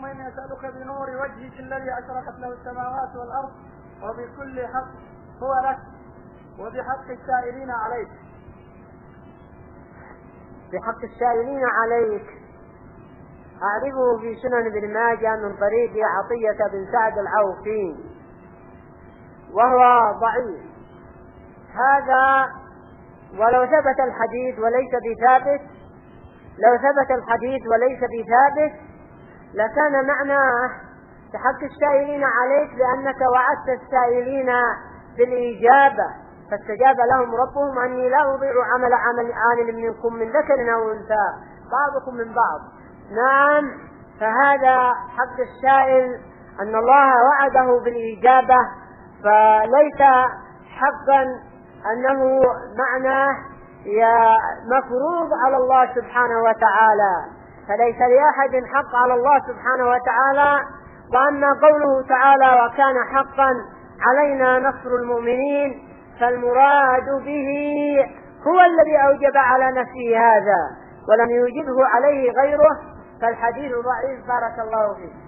اللهم إني أسألك بنور وجهك الذي أشرقت له السماوات والأرض وبكل حق هو لك وبحق السائلين عليك. بحق السائلين عليك أعرفه في سنن ابن ماجه من طريق عطية بن سعد العوفي وهو ضعيف هذا، ولو ثبت الحديث وليس بثابت، لو ثبت الحديث وليس بثابت لكان معناه بحق السائلين عليك لأنك وعدت السائلين بالإجابة، فاستجاب لهم ربهم أني لا أضيع عامل منكم من ذكر أو أنثى بعضكم من بعض. نعم، فهذا حق السائل أن الله وعده بالإجابة، فليس حقا أنه معناه مفروض على الله سبحانه وتعالى، فليس لأحد حق على الله سبحانه وتعالى. وأما قوله تعالى وكان حقا علينا نصر المؤمنين، فالمراد به هو الذي أوجب على نفسه هذا ولم يوجبه عليه غيره، فالحديث ضعيف. بارك الله فيك.